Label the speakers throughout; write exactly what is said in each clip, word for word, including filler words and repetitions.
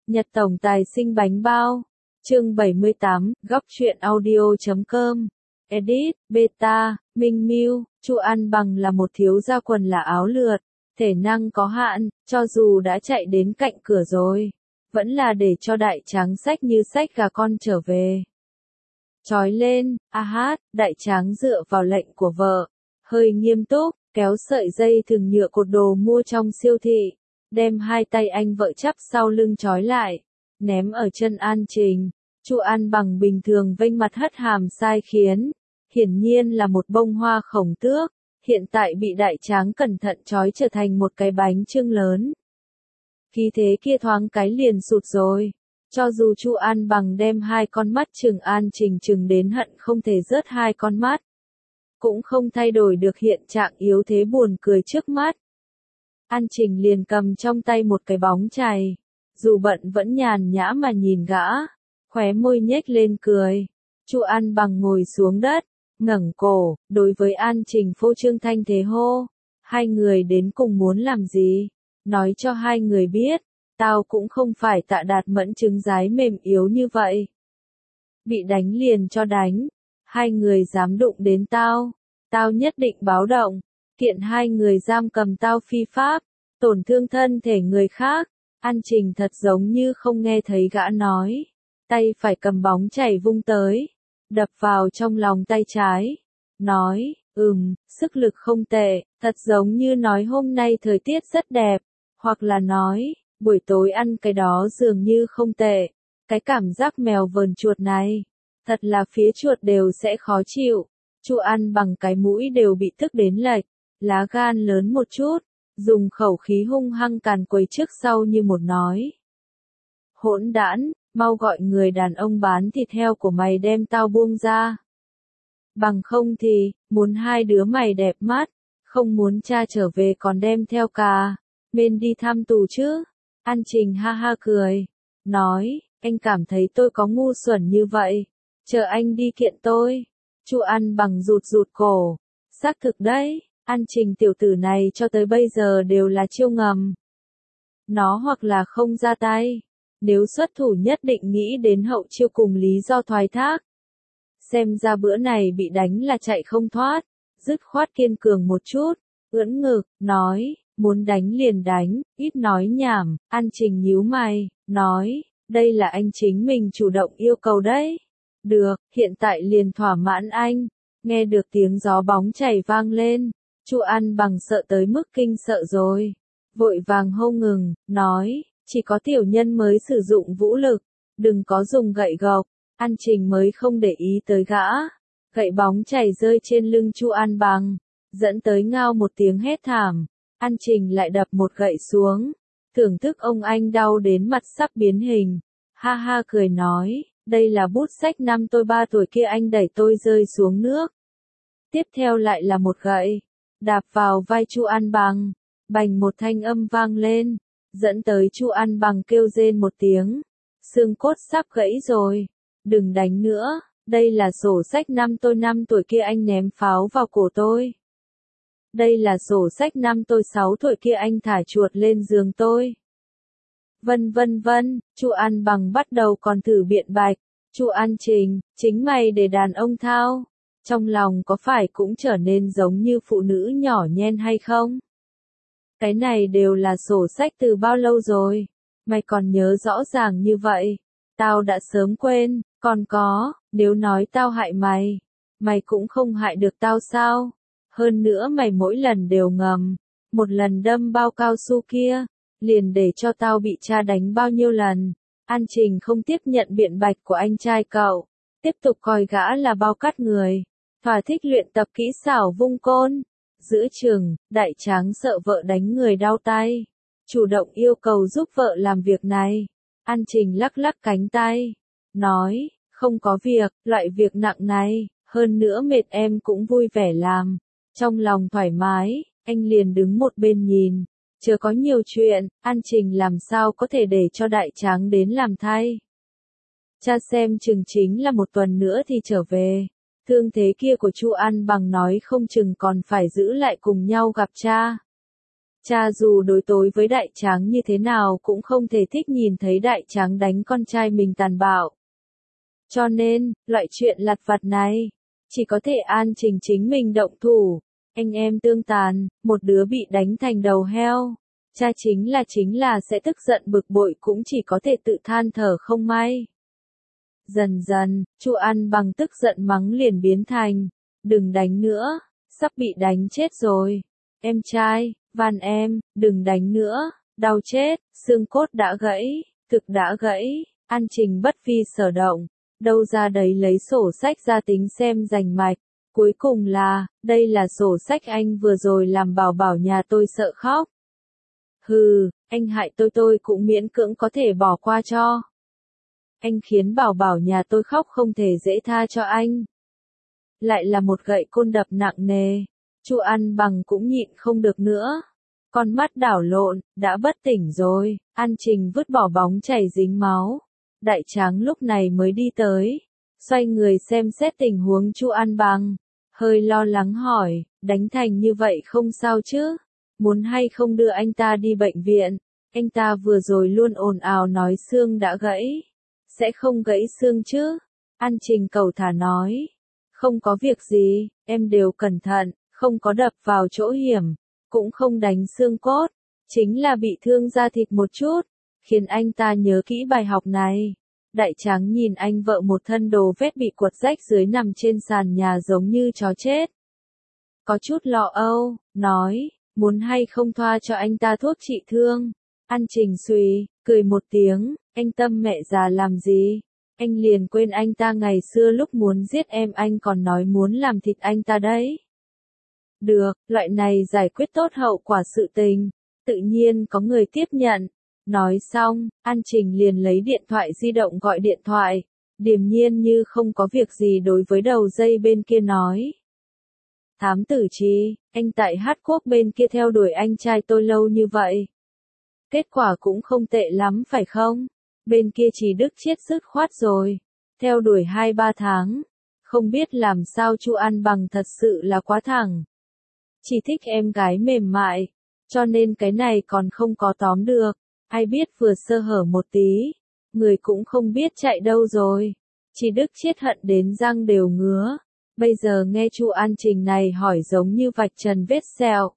Speaker 1: Nhật tổng tài sinh bánh bao. Chương bảy mươi tám, góc truyện audio chấm com. Edit, beta, Minh Miu, Chu An Bằng là một thiếu gia quần là áo lượt, thể năng có hạn, cho dù đã chạy đến cạnh cửa rồi, vẫn là để cho đại tráng xách như xách gà con trở về. Chói lên, a hát, đại tráng dựa vào lệnh của vợ, hơi nghiêm túc, kéo sợi dây thừng nhựa cột đồ mua trong siêu thị, đem hai tay anh vợ chắp sau lưng trói lại, ném ở chân An Trình. Chu An Bằng bình thường vênh mặt hất hàm sai khiến, hiển nhiên là một bông hoa khổng tước, hiện tại bị đại tráng cẩn thận trói trở thành một cái bánh chưng lớn. Khí thế kia thoáng cái liền sụt rồi, cho dù Chu An Bằng đem hai con mắt trừng An Trình trừng đến hận không thể rớt hai con mắt, cũng không thay đổi được hiện trạng yếu thế buồn cười trước mắt. An Trình liền cầm trong tay một cái bóng chày, dù bận vẫn nhàn nhã mà nhìn gã, khóe môi nhếch lên cười. Chu An Bằng ngồi xuống đất, ngẩng cổ, đối với An Trình phô trương thanh thế hô, hai người đến cùng muốn làm gì? Nói cho hai người biết, tao cũng không phải Tạ Đạt Mẫn trứng giái mềm yếu như vậy. Bị đánh liền cho đánh, hai người dám đụng đến tao, tao nhất định báo động, kiện hai người giam cầm tao phi pháp, tổn thương thân thể người khác. An Trình thật giống như không nghe thấy gã nói, tay phải cầm bóng chày vung tới, đập vào trong lòng tay trái, nói, ừm, sức lực không tệ, thật giống như nói hôm nay thời tiết rất đẹp, hoặc là nói, buổi tối ăn cái đó dường như không tệ, cái cảm giác mèo vờn chuột này, thật là phía chuột đều sẽ khó chịu. Chu An Bằng cái mũi đều bị tức đến lệch, lá gan lớn một chút, dùng khẩu khí hung hăng càn quấy trước sau như một nói. Hỗn đản, mau gọi người đàn ông bán thịt heo của mày đem tao buông ra. Bằng không thì, muốn hai đứa mày đẹp mắt, không muốn cha trở về còn đem theo cà, bên đi thăm tù chứ. An Trình ha ha cười, nói, anh cảm thấy tôi có ngu xuẩn như vậy, chờ anh đi kiện tôi. Chu An Bằng rụt rụt cổ, xác thực đấy. An Trình tiểu tử này cho tới bây giờ đều là chiêu ngầm. Nó hoặc là không ra tay, nếu xuất thủ nhất định nghĩ đến hậu chiêu cùng lý do thoái thác. Xem ra bữa này bị đánh là chạy không thoát, dứt khoát kiên cường một chút, ưỡn ngực, nói, muốn đánh liền đánh, ít nói nhảm. An Trình nhíu mày, nói, đây là anh chính mình chủ động yêu cầu đấy. Được, hiện tại liền thỏa mãn anh. Nghe được tiếng gió bóng chảy vang lên, Chu An Bằng sợ tới mức kinh sợ rồi, vội vàng hô ngừng, nói, chỉ có tiểu nhân mới sử dụng vũ lực, đừng có dùng gậy gộc. An Trình mới không để ý tới gã, gậy bóng chảy rơi trên lưng Chu An Bằng, dẫn tới ngao một tiếng hét thảm. An Trình lại đập một gậy xuống, thưởng thức ông anh đau đến mặt sắp biến hình, ha ha cười nói, đây là bút sách năm tôi ba tuổi kia anh đẩy tôi rơi xuống nước. Tiếp theo lại là một gậy, đạp vào vai Chu An Bằng, bành một thanh âm vang lên, dẫn tới Chu An Bằng kêu rên một tiếng, xương cốt sắp gãy rồi, đừng đánh nữa, đây là sổ sách năm tôi năm tuổi kia anh ném pháo vào cổ tôi. Đây là sổ sách năm tôi sáu tuổi kia anh thả chuột lên giường tôi. Vân vân vân, Chu An Bằng bắt đầu còn thử biện bạch, Chu An Trình, chính mày để đàn ông thao. Trong lòng có phải cũng trở nên giống như phụ nữ nhỏ nhen hay không? Cái này đều là sổ sách từ bao lâu rồi? Mày còn nhớ rõ ràng như vậy? Tao đã sớm quên, còn có, nếu nói tao hại mày, mày cũng không hại được tao sao? Hơn nữa mày mỗi lần đều ngầm, một lần đâm bao cao su kia, liền để cho tao bị cha đánh bao nhiêu lần. An Trình không tiếp nhận biện bạch của anh trai cậu, tiếp tục coi gã là bao cắt người. Thỏa thích luyện tập kỹ xảo vung côn, giữ chừng, đại tráng sợ vợ đánh người đau tay, chủ động yêu cầu giúp vợ làm việc này. An Trình lắc lắc cánh tay, nói, không có việc, loại việc nặng này, hơn nữa mệt em cũng vui vẻ làm. Trong lòng thoải mái, anh liền đứng một bên nhìn, chờ có nhiều chuyện, An Trình làm sao có thể để cho đại tráng đến làm thay. Cha xem chừng chính là một tuần nữa thì trở về. Thương thế kia của Chu An Bằng nói không chừng còn phải giữ lại cùng nhau gặp cha. Cha dù đối tối với đại tráng như thế nào cũng không thể thích nhìn thấy đại tráng đánh con trai mình tàn bạo. Cho nên, loại chuyện lặt vặt này, chỉ có thể An Trình chính mình động thủ. Anh em tương tàn, một đứa bị đánh thành đầu heo. Cha chính là chính là sẽ tức giận bực bội cũng chỉ có thể tự than thở không may. Dần dần, Chu An Bằng tức giận mắng liền biến thành, đừng đánh nữa, sắp bị đánh chết rồi. Em trai, van em, đừng đánh nữa, đau chết, xương cốt đã gãy, thực đã gãy. An Trình bất vi sở động, đâu ra đấy lấy sổ sách ra tính xem rành mạch. Cuối cùng là, đây là sổ sách anh vừa rồi làm bảo bảo nhà tôi sợ khóc. Hừ, anh hại tôi tôi cũng miễn cưỡng có thể bỏ qua cho. Anh khiến bảo bảo nhà tôi khóc không thể dễ tha cho anh. Lại là một gậy côn đập nặng nề. Chu An Bằng cũng nhịn không được nữa. Con mắt đảo lộn, đã bất tỉnh rồi. An Trình vứt bỏ bóng chảy dính máu. Đại tráng lúc này mới đi tới. Xoay người xem xét tình huống Chu An Bằng. Hơi lo lắng hỏi, đánh thành như vậy không sao chứ? Muốn hay không đưa anh ta đi bệnh viện? Anh ta vừa rồi luôn ồn ào nói xương đã gãy. Sẽ không gãy xương chứ? An Trình cầu thả nói. Không có việc gì, em đều cẩn thận, không có đập vào chỗ hiểm, cũng không đánh xương cốt, chính là bị thương da thịt một chút, khiến anh ta nhớ kỹ bài học này. Đại tráng nhìn anh vợ một thân đồ vết bị quật rách dưới nằm trên sàn nhà giống như chó chết. Có chút lo âu, nói, muốn hay không thoa cho anh ta thuốc trị thương. An Trình suy, cười một tiếng, anh tâm mẹ già làm gì? Anh liền quên anh ta ngày xưa lúc muốn giết em anh còn nói muốn làm thịt anh ta đấy. Được, loại này giải quyết tốt hậu quả sự tình, tự nhiên có người tiếp nhận. Nói xong, An Trình liền lấy điện thoại di động gọi điện thoại, điềm nhiên như không có việc gì đối với đầu dây bên kia nói. Thám tử Trí, anh tại Hát Quốc bên kia theo đuổi anh trai tôi lâu như vậy. Kết quả cũng không tệ lắm phải không? Bên kia Trí Đức chết dứt khoát rồi. Theo đuổi hai ba tháng. Không biết làm sao Chu An Bằng thật sự là quá thẳng. Chỉ thích em gái mềm mại. Cho nên cái này còn không có tóm được. Ai biết vừa sơ hở một tí. Người cũng không biết chạy đâu rồi. Trí Đức chết hận đến răng đều ngứa. Bây giờ nghe Chu An Trình này hỏi giống như vạch trần vết sẹo.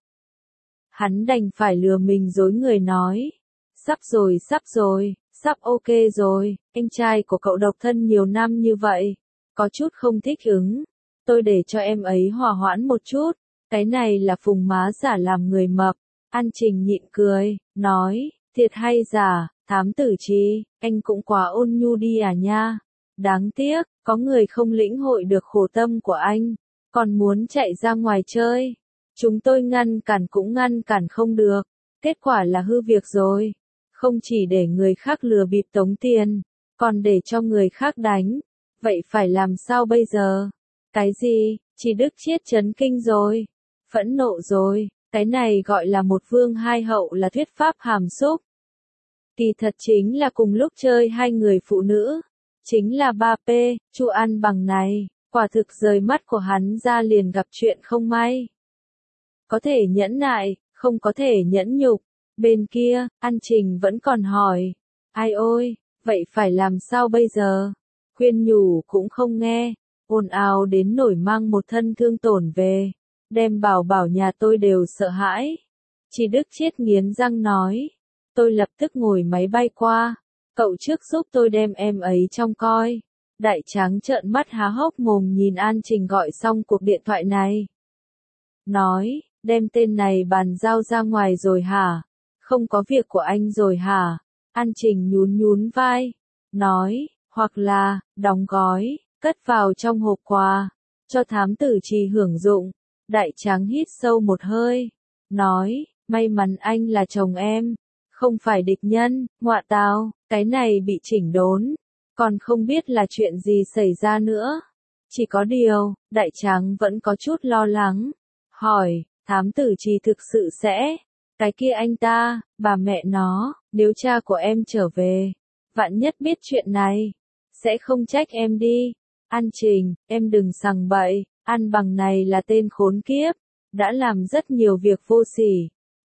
Speaker 1: Hắn đành phải lừa mình dối người nói. Sắp rồi sắp rồi, sắp ok rồi, anh trai của cậu độc thân nhiều năm như vậy. Có chút không thích ứng. Tôi để cho em ấy hòa hoãn một chút. Cái này là phùng má giả làm người mập. An Trình nhịn cười, nói, thiệt hay giả, thám tử Trí, anh cũng quá ôn nhu đi à nha. Đáng tiếc, có người không lĩnh hội được khổ tâm của anh, còn muốn chạy ra ngoài chơi. Chúng tôi ngăn cản cũng ngăn cản không được, kết quả là hư việc rồi. Không chỉ để người khác lừa bịp tống tiền, còn để cho người khác đánh. Vậy phải làm sao bây giờ? Cái gì? Trí Đức chết chấn kinh rồi. Phẫn nộ rồi. Cái này gọi là một vương hai hậu là thuyết pháp hàm xúc. Kỳ thật chính là cùng lúc chơi hai người phụ nữ. Chính là ba P, Chu An Bằng này, quả thực rời mắt của hắn ra liền gặp chuyện không may. Có thể nhẫn nại, không có thể nhẫn nhục. Bên kia, An Trình vẫn còn hỏi. Ai ôi, vậy phải làm sao bây giờ? Khuyên nhủ cũng không nghe, ồn ào đến nổi mang một thân thương tổn về. Đem bảo bảo nhà tôi đều sợ hãi. Trí Đức chết nghiến răng nói. Tôi lập tức ngồi máy bay qua. Cậu trước giúp tôi đem em ấy trông coi. Đại tráng trợn mắt há hốc mồm nhìn An Trình gọi xong cuộc điện thoại này. Nói, đem tên này bàn giao ra ngoài rồi hả? Không có việc của anh rồi hả? An Trình nhún nhún vai. Nói, hoặc là, đóng gói, cất vào trong hộp quà. Cho thám tử Trí hưởng dụng. Đại tráng hít sâu một hơi. Nói, may mắn anh là chồng em. Không phải địch nhân, ngọa tào, cái này bị chỉnh đốn. Còn không biết là chuyện gì xảy ra nữa. Chỉ có điều, đại tráng vẫn có chút lo lắng. Hỏi, thám tử Trí thực sự sẽ. Cái kia anh ta, bà mẹ nó, nếu cha của em trở về. Vạn nhất biết chuyện này. Sẽ không trách em đi. An Trình, em đừng sằng bậy. An Bằng này là tên khốn kiếp. Đã làm rất nhiều việc vô sỉ.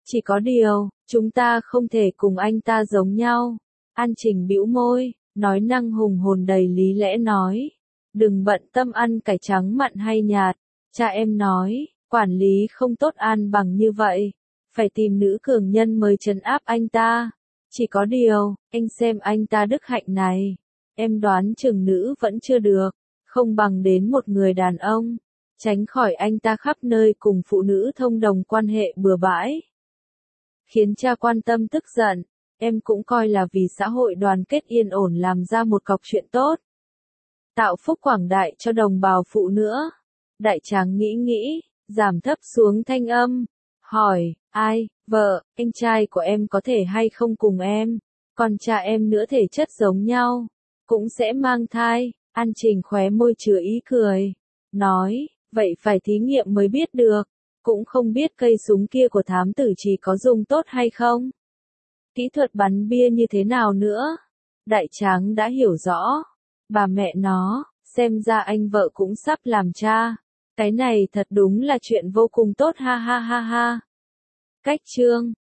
Speaker 1: Chỉ có điều, chúng ta không thể cùng anh ta giống nhau. An Trình bĩu môi, nói năng hùng hồn đầy lý lẽ nói. Đừng bận tâm ăn cải trắng mặn hay nhạt. Cha em nói, quản lý không tốt an bằng như vậy. Phải tìm nữ cường nhân mới trấn áp anh ta. Chỉ có điều, anh xem anh ta đức hạnh này. Em đoán chừng nữ vẫn chưa được. Không bằng đến một người đàn ông. Tránh khỏi anh ta khắp nơi cùng phụ nữ thông đồng quan hệ bừa bãi. Khiến cha quan tâm tức giận. Em cũng coi là vì xã hội đoàn kết yên ổn làm ra một cọc chuyện tốt. Tạo phúc quảng đại cho đồng bào phụ nữa. Đại tráng nghĩ nghĩ, giảm thấp xuống thanh âm. Hỏi, ai, vợ, anh trai của em có thể hay không cùng em? Còn cha em nữa thể chất giống nhau. Cũng sẽ mang thai. An Trình khóe môi chứa ý cười. Nói, vậy phải thí nghiệm mới biết được. Cũng không biết cây súng kia của thám tử chỉ có dùng tốt hay không. Kỹ thuật bắn bia như thế nào nữa? Đại tráng đã hiểu rõ. Bà mẹ nó, xem ra anh vợ cũng sắp làm cha. Cái này thật đúng là chuyện vô cùng tốt ha ha ha ha. Cách chương